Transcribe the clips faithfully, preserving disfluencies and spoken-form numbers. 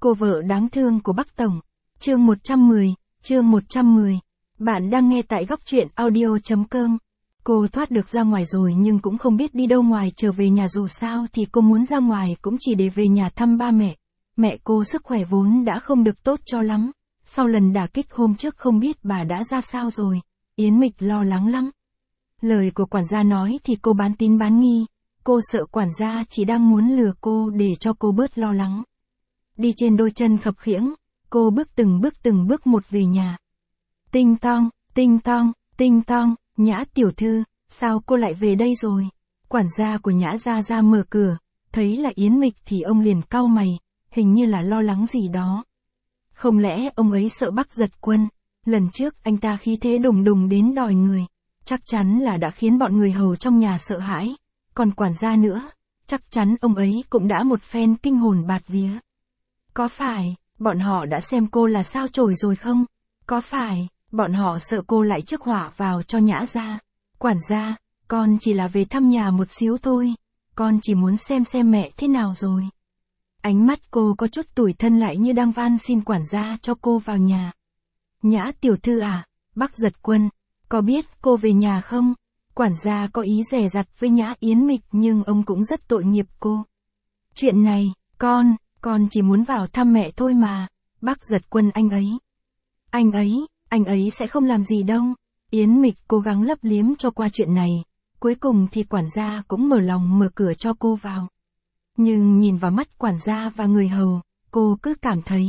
Cô vợ đáng thương của Bắc Tổng. Chương một trăm mười, chương một trăm mười. Bạn đang nghe tại góc truyện audio chấm com. Cô thoát được ra ngoài rồi nhưng cũng không biết đi đâu ngoài, trở về nhà dù sao thì cô muốn ra ngoài cũng chỉ để về nhà thăm ba mẹ. Mẹ cô sức khỏe vốn đã không được tốt cho lắm. Sau lần đả kích hôm trước không biết bà đã ra sao rồi. Yến Mịch lo lắng lắm. Lời của quản gia nói thì cô bán tín bán nghi. Cô sợ quản gia chỉ đang muốn lừa cô để cho cô bớt lo lắng. Đi trên đôi chân khập khiễng, cô bước từng bước từng bước một về nhà. Tinh tong, tinh tong, tinh tong, Nhã tiểu thư, sao cô lại về đây rồi? Quản gia của Nhã ra ra mở cửa, thấy là Yến Mịch thì ông liền cau mày, hình như là lo lắng gì đó. Không lẽ ông ấy sợ Bắc Giật Quân? Lần trước anh ta khí thế đùng đùng đến đòi người, chắc chắn là đã khiến bọn người hầu trong nhà sợ hãi. Còn quản gia nữa, chắc chắn ông ấy cũng đã một phen kinh hồn bạt vía. Có phải, bọn họ đã xem cô là sao chổi rồi không? Có phải, bọn họ sợ cô lại rước họa vào cho Nhã gia? Quản gia, con chỉ là về thăm nhà một xíu thôi, con chỉ muốn xem xem mẹ thế nào rồi. Ánh mắt cô có chút tủi thân lại như đang van xin quản gia cho cô vào nhà. Nhã tiểu thư à, Bắc Giật Quân, có biết cô về nhà không? Quản gia có ý dè dặt với Nhã Yến Mịch nhưng ông cũng rất tội nghiệp cô. Chuyện này, con, con chỉ muốn vào thăm mẹ thôi mà. Bắc Giật Quân anh ấy. Anh ấy, anh ấy sẽ không làm gì đâu. Yến Mịch cố gắng lấp liếm cho qua chuyện này. Cuối cùng thì quản gia cũng mở lòng mở cửa cho cô vào. Nhưng nhìn vào mắt quản gia và người hầu, cô cứ cảm thấy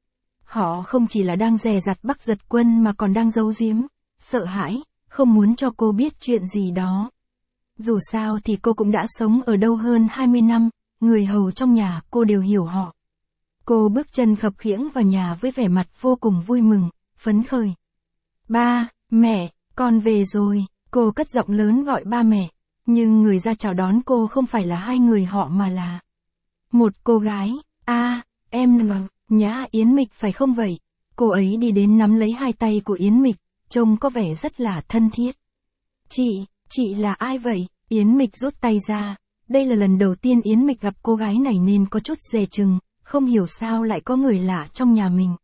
họ không chỉ là đang dè dặt Bắc Giật Quân mà còn đang giấu giếm, sợ hãi, không muốn cho cô biết chuyện gì đó. Dù sao thì cô cũng đã sống ở đâu hơn hai mươi năm, người hầu trong nhà cô đều hiểu họ. Cô bước chân khập khiễng vào nhà với vẻ mặt vô cùng vui mừng, phấn khởi. Ba, mẹ, con về rồi, cô cất giọng lớn gọi ba mẹ. Nhưng người ra chào đón cô không phải là hai người họ mà là một cô gái. A, à, em là Nhã Yến Mịch phải không vậy? Cô ấy đi đến nắm lấy hai tay của Yến Mịch, trông có vẻ rất là thân thiết. Chị, chị là ai vậy? Yến Mịch rút tay ra. Đây là lần đầu tiên Yến Mịch gặp cô gái này nên có chút dè chừng, không hiểu sao lại có người lạ trong nhà mình.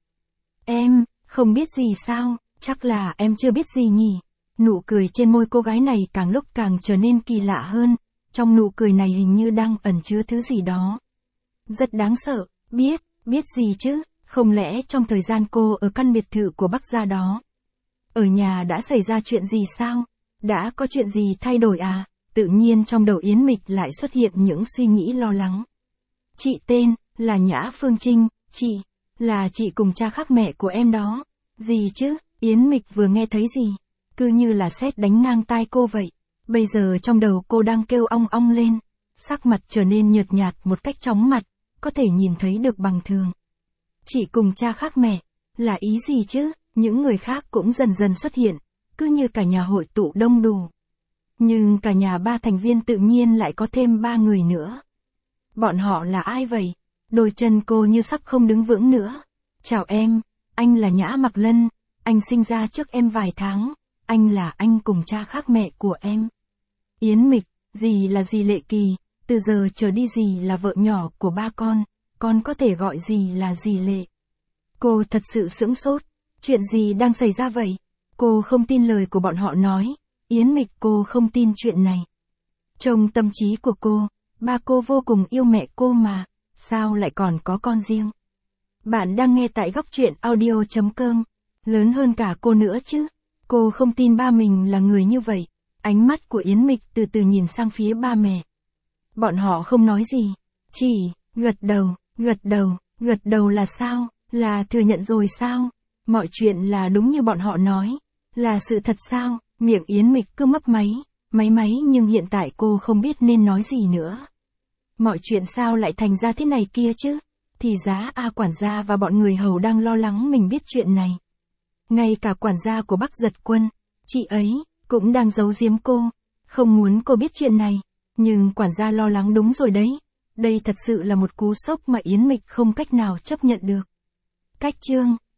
Em, không biết gì sao, chắc là em chưa biết gì nhỉ? Nụ cười trên môi cô gái này càng lúc càng trở nên kỳ lạ hơn, trong nụ cười này hình như đang ẩn chứa thứ gì đó. Rất đáng sợ, biết, biết gì chứ, không lẽ trong thời gian cô ở căn biệt thự của Bắc gia đó, ở nhà đã xảy ra chuyện gì sao? Đã có chuyện gì thay đổi à? Tự nhiên trong đầu Yến Mịch lại xuất hiện những suy nghĩ lo lắng. Chị tên là Nhã Phương Trinh, chị, là chị cùng cha khác mẹ của em đó. Gì chứ? Yến Mịch vừa nghe thấy gì? Cứ như là sét đánh ngang tai cô vậy. Bây giờ trong đầu cô đang kêu ong ong lên, sắc mặt trở nên nhợt nhạt một cách chóng mặt, có thể nhìn thấy được bằng thường. Chị cùng cha khác mẹ, là ý gì chứ? Những người khác cũng dần dần xuất hiện, cứ như cả nhà hội tụ đông đủ. Nhưng cả nhà ba thành viên tự nhiên lại có thêm ba người nữa. Bọn họ là ai vậy? Đôi chân cô như sắp không đứng vững nữa. Chào em, anh là Nhã Mặc Lân, anh sinh ra trước em vài tháng, anh là anh cùng cha khác mẹ của em. Yến Mịch, dì là dì Lệ Kỳ, từ giờ trở đi dì là vợ nhỏ của ba con, con có thể gọi dì là dì Lệ. Cô thật sự sững sốt, chuyện gì đang xảy ra vậy? Cô không tin lời của bọn họ nói, Yến Mịch cô không tin chuyện này. Trong tâm trí của cô, ba cô vô cùng yêu mẹ cô mà, sao lại còn có con riêng? Bạn đang nghe tại góc truyện audio chấm com, lớn hơn cả cô nữa chứ. Cô không tin ba mình là người như vậy. Ánh mắt của Yến Mịch từ từ nhìn sang phía ba mẹ. Bọn họ không nói gì, chỉ gật đầu, gật đầu, gật đầu là sao? Là thừa nhận rồi sao? Mọi chuyện là đúng như bọn họ nói, là sự thật sao? Miệng Yến Mịch cứ mấp máy, máy máy nhưng hiện tại cô không biết nên nói gì nữa. Mọi chuyện sao lại thành ra thế này kia chứ? Thì giá A quản gia và bọn người hầu đang lo lắng mình biết chuyện này. Ngay cả quản gia của Bắc Giật Quân, chị ấy, cũng đang giấu giếm cô, không muốn cô biết chuyện này. Nhưng quản gia lo lắng đúng rồi đấy. Đây thật sự là một cú sốc mà Yến Mịch không cách nào chấp nhận được. Cách chương,